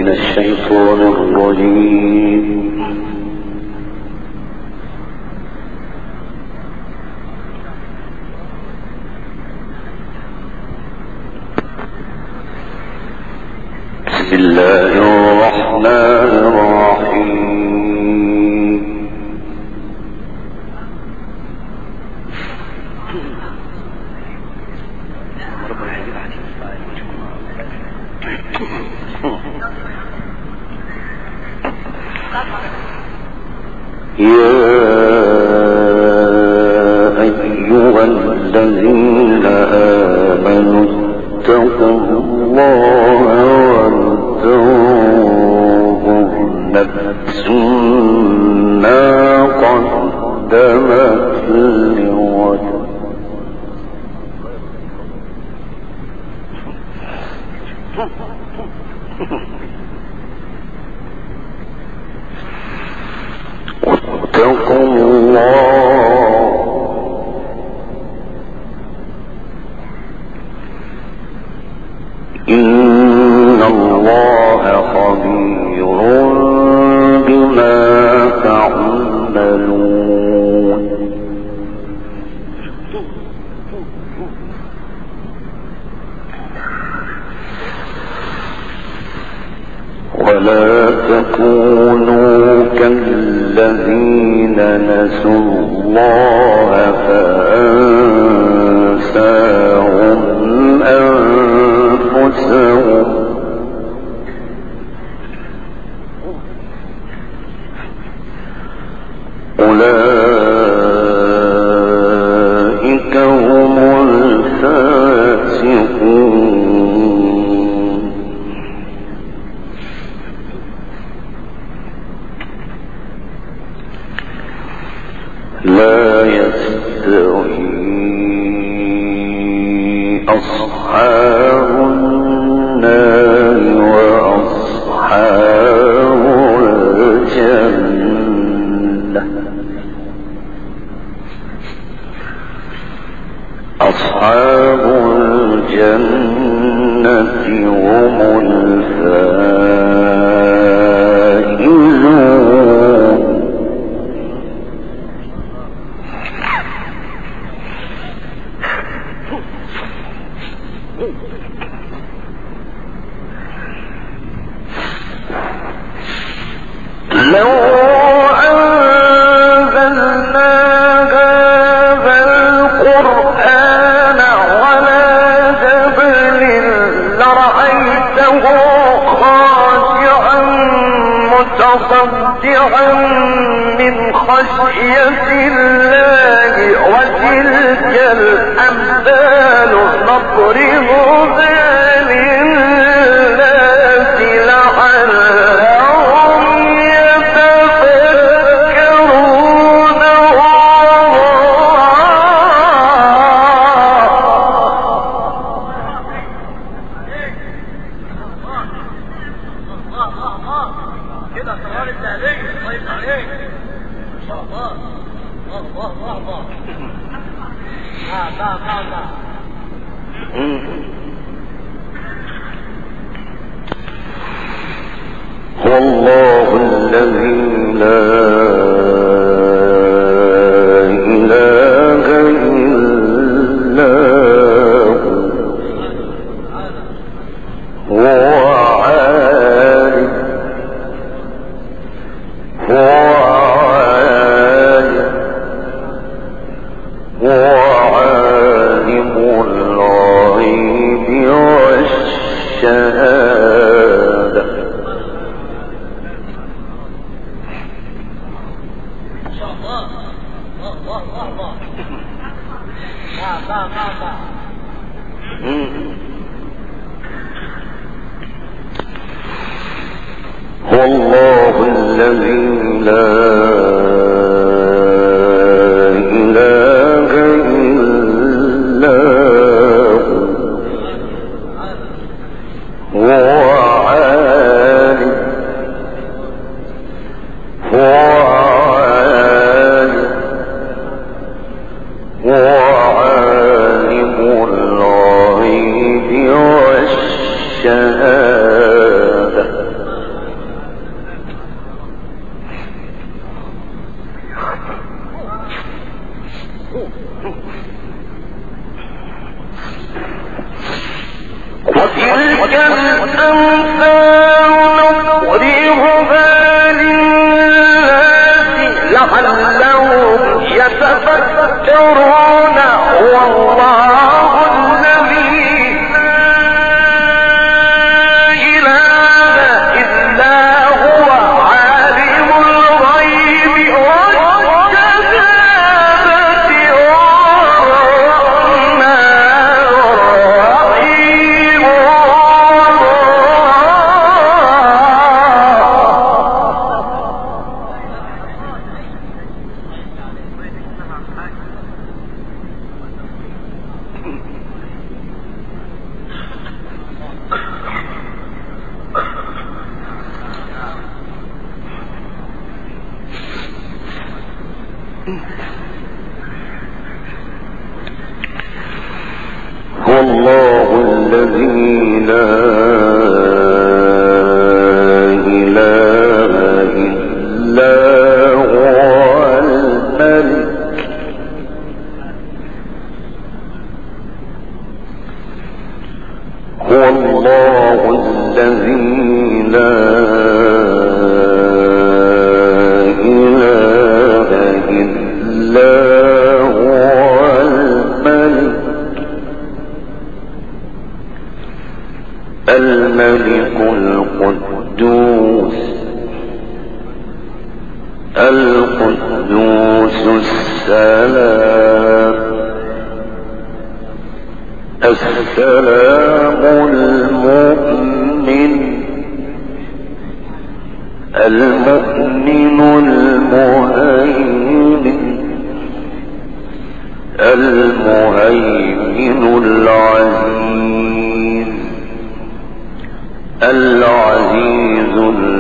من الشيطان الرجيم. بسم الله الرحمن الرحيم. يا أيها الذين آمنوا اتقوا الله ولتنظر نفس ما قدمت لغد واتقوا الله إن الله خبير بما تعملون. ولا تكونوا كالذين نسوا الله فأنساهم أنفسهم أولئك هم الفاسقون. لا يستوي أصحاب النار وأصحاب الجنة. أصحاب الجنة هم الفائزون. لو أنزلنا هذا القرآن على جبل لرأيته خاشعا متصدعا من خشية الله. وتلك الأمثال نضربها للناس لعلهم يتفكرون. كده قرار التهليل طيب عليك ان شاء الله. الله الله الله. هو الله الذي لا إله إلا هو. وعالم الغيب والشهادة. هو الله الذي لا إله إلا هو. وعالم الغيب والشهادة. هو الله الذي لا إله إلا هو الملك هو الله الذي لا إله إلا هو الملك القدوس السلام المؤمن المهيمن العزيز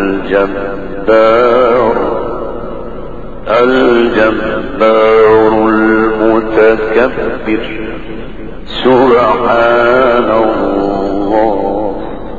الجبار المتكبر سبحان الله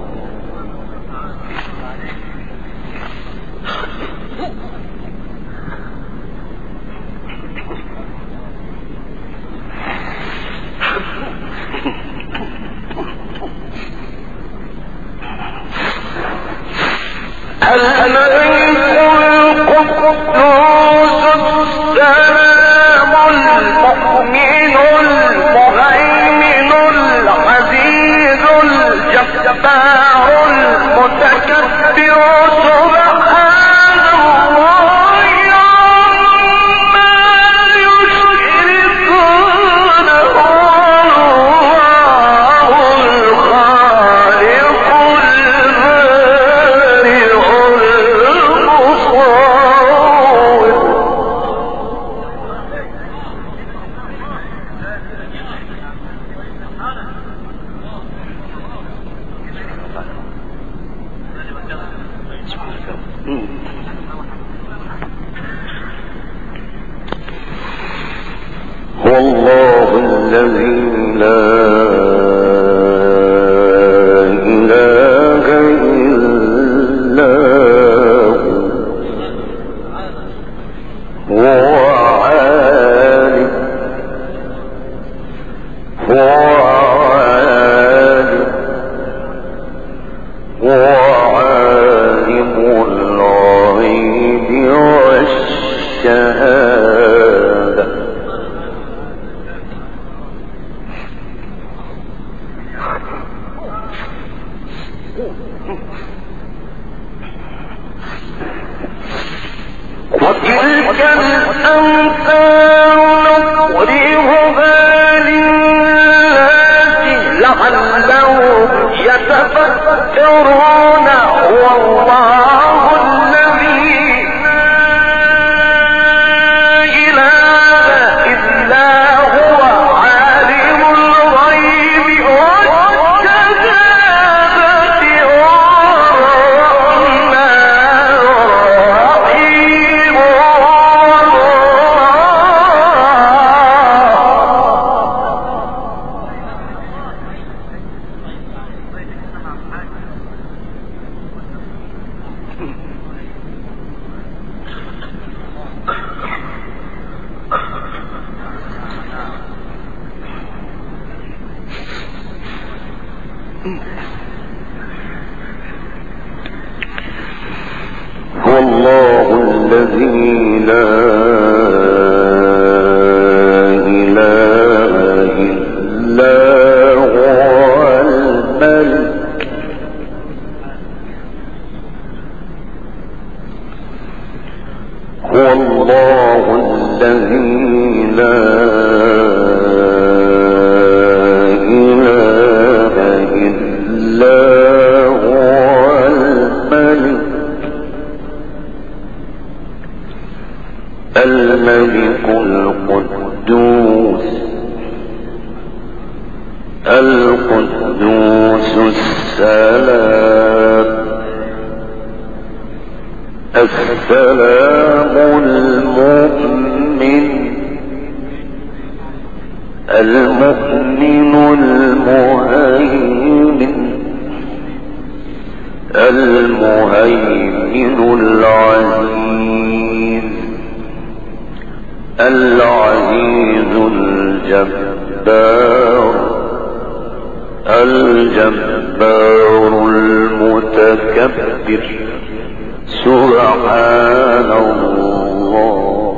هو الله الذي لا إله إلا هو عالم الغيب والشهادة وتلك الأمثال نضربها للناس لعلهم يتفكرون والله الذي لا إله إلا هو عالم الغيب والشهادة والرحمن الرحيم هو الله الذي لا إله إلا هو الملك هو الله الذي لا إله إلا هو الملك القدوس السلام المؤمن المؤمن المهيمن العزيز الجبار المتكبر سبحان الله.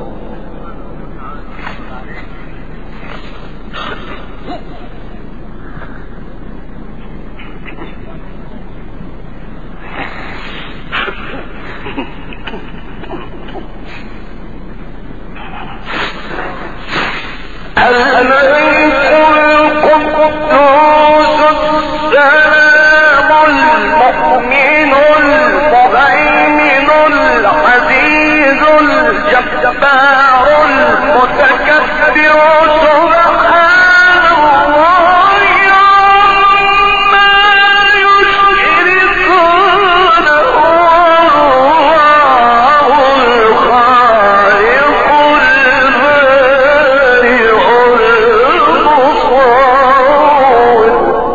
الجبار المتكبر سبحان الله عما يشركون الله الخالق البارئ المصور.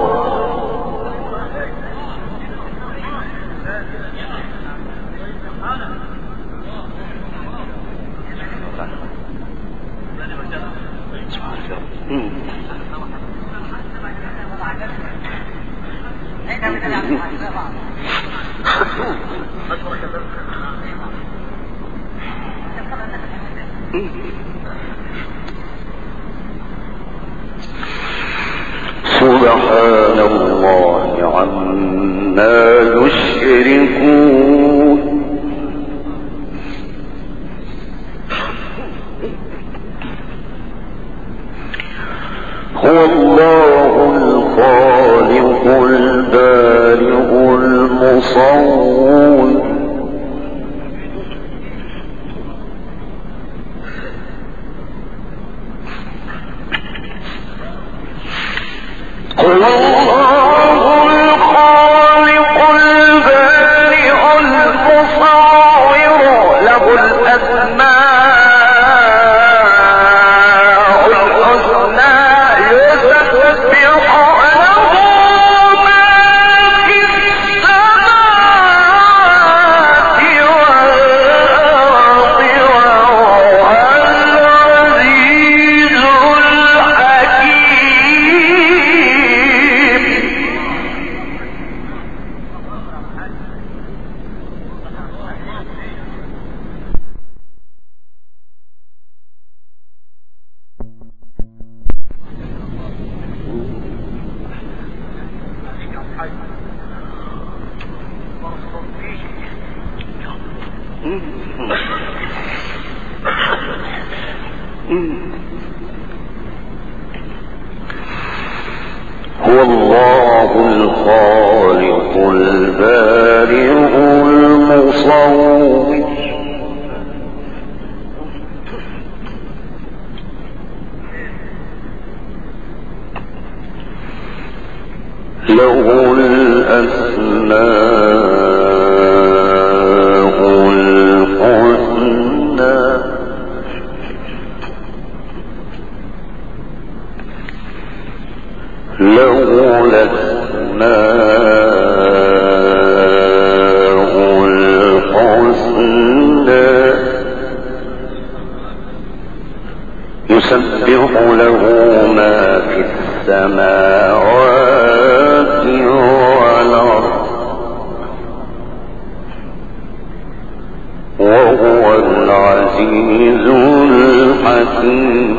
سبحان الله عما يشركون. هو الله الخالق البارئ المصور له الأسماء الحسنى يسبح له ما في السماوات والأرض وهو العزيز الحكيم. هو الله الخالق البارئ المصور له الأسماء الحسنى له الأسماء الحسنى يسبح له ما في السماوات والأرض وهو العزيز الحكيم.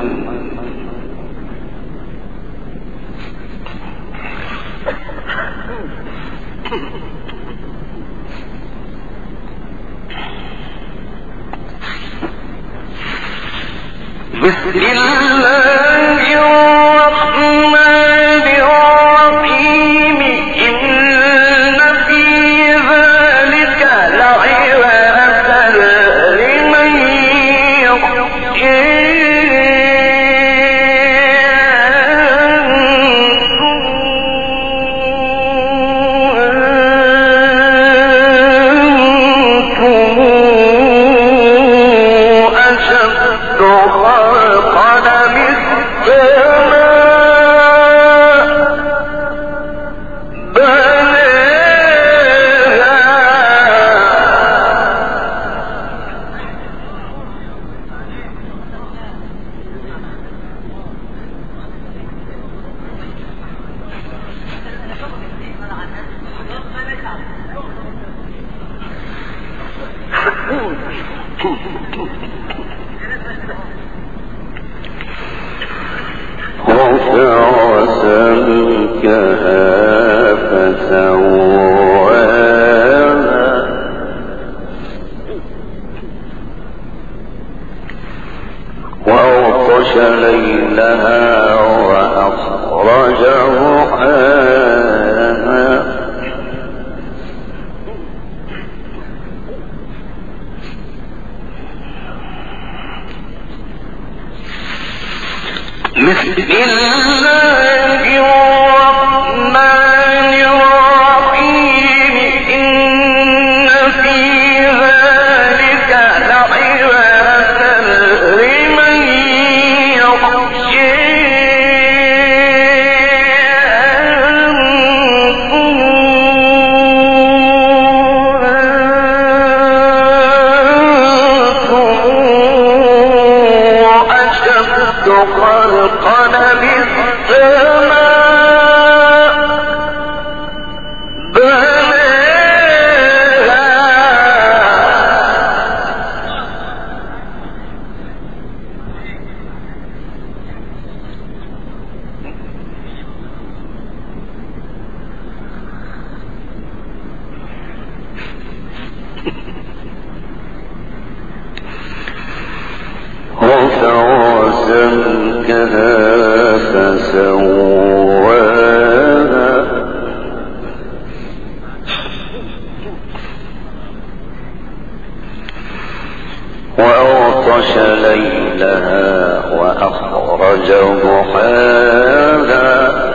بسم الله الرحمن الرحيم. إن في ذلك لعبرة لمن يخشى. أشد رفع سمكها فسواها وأغطش ليلها وأخرج ضحاها بسم الله الرحمن الرحيم إن في ذلك لعبرة لمن يخشى خلقنا بالسماء بناها رفع سمكها فسواها وأغطش ليلها وأخرج ضحاها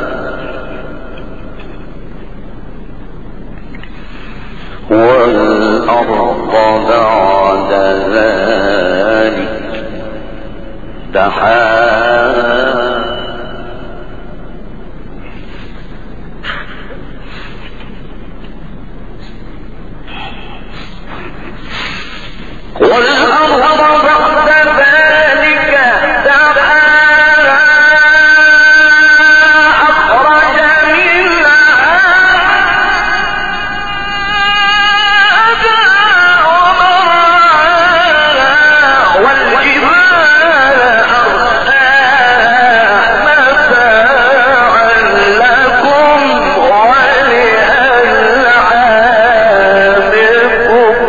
والأرض بعد ذلك دحاها والأرض بعد ذلك دحاها أخرج منها ومرعاها والجبال أرساها متاعا لكم ولأنعامكم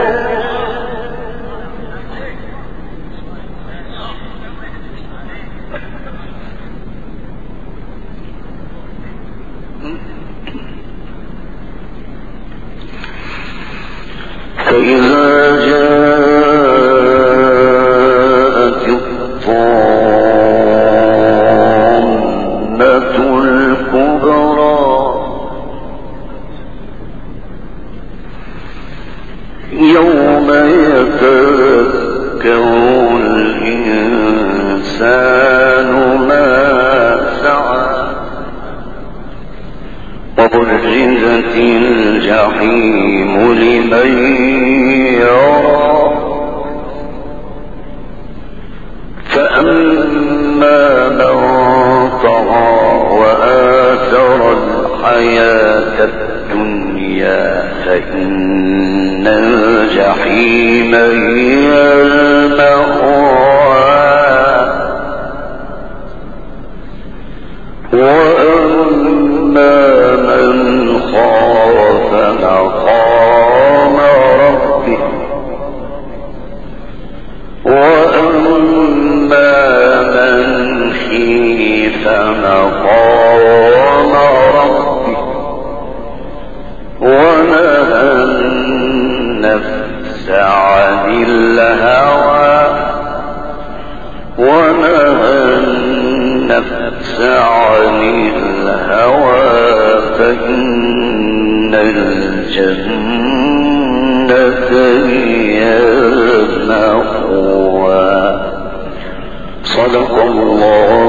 فإذا جاءت الطامة الكبرى يوم يتذكر الإنسان ما سعى وبرزت الجحيم لمن يرى فأما من طغى وآثر الحياة الدنيا فإن الجحيم هي المأوى وأما من خاف مقام ربه وأما من خيف مقام ربه ونهى النفس عن الهوى عن الهوى فإن الجنة هي المأوى. صدق الله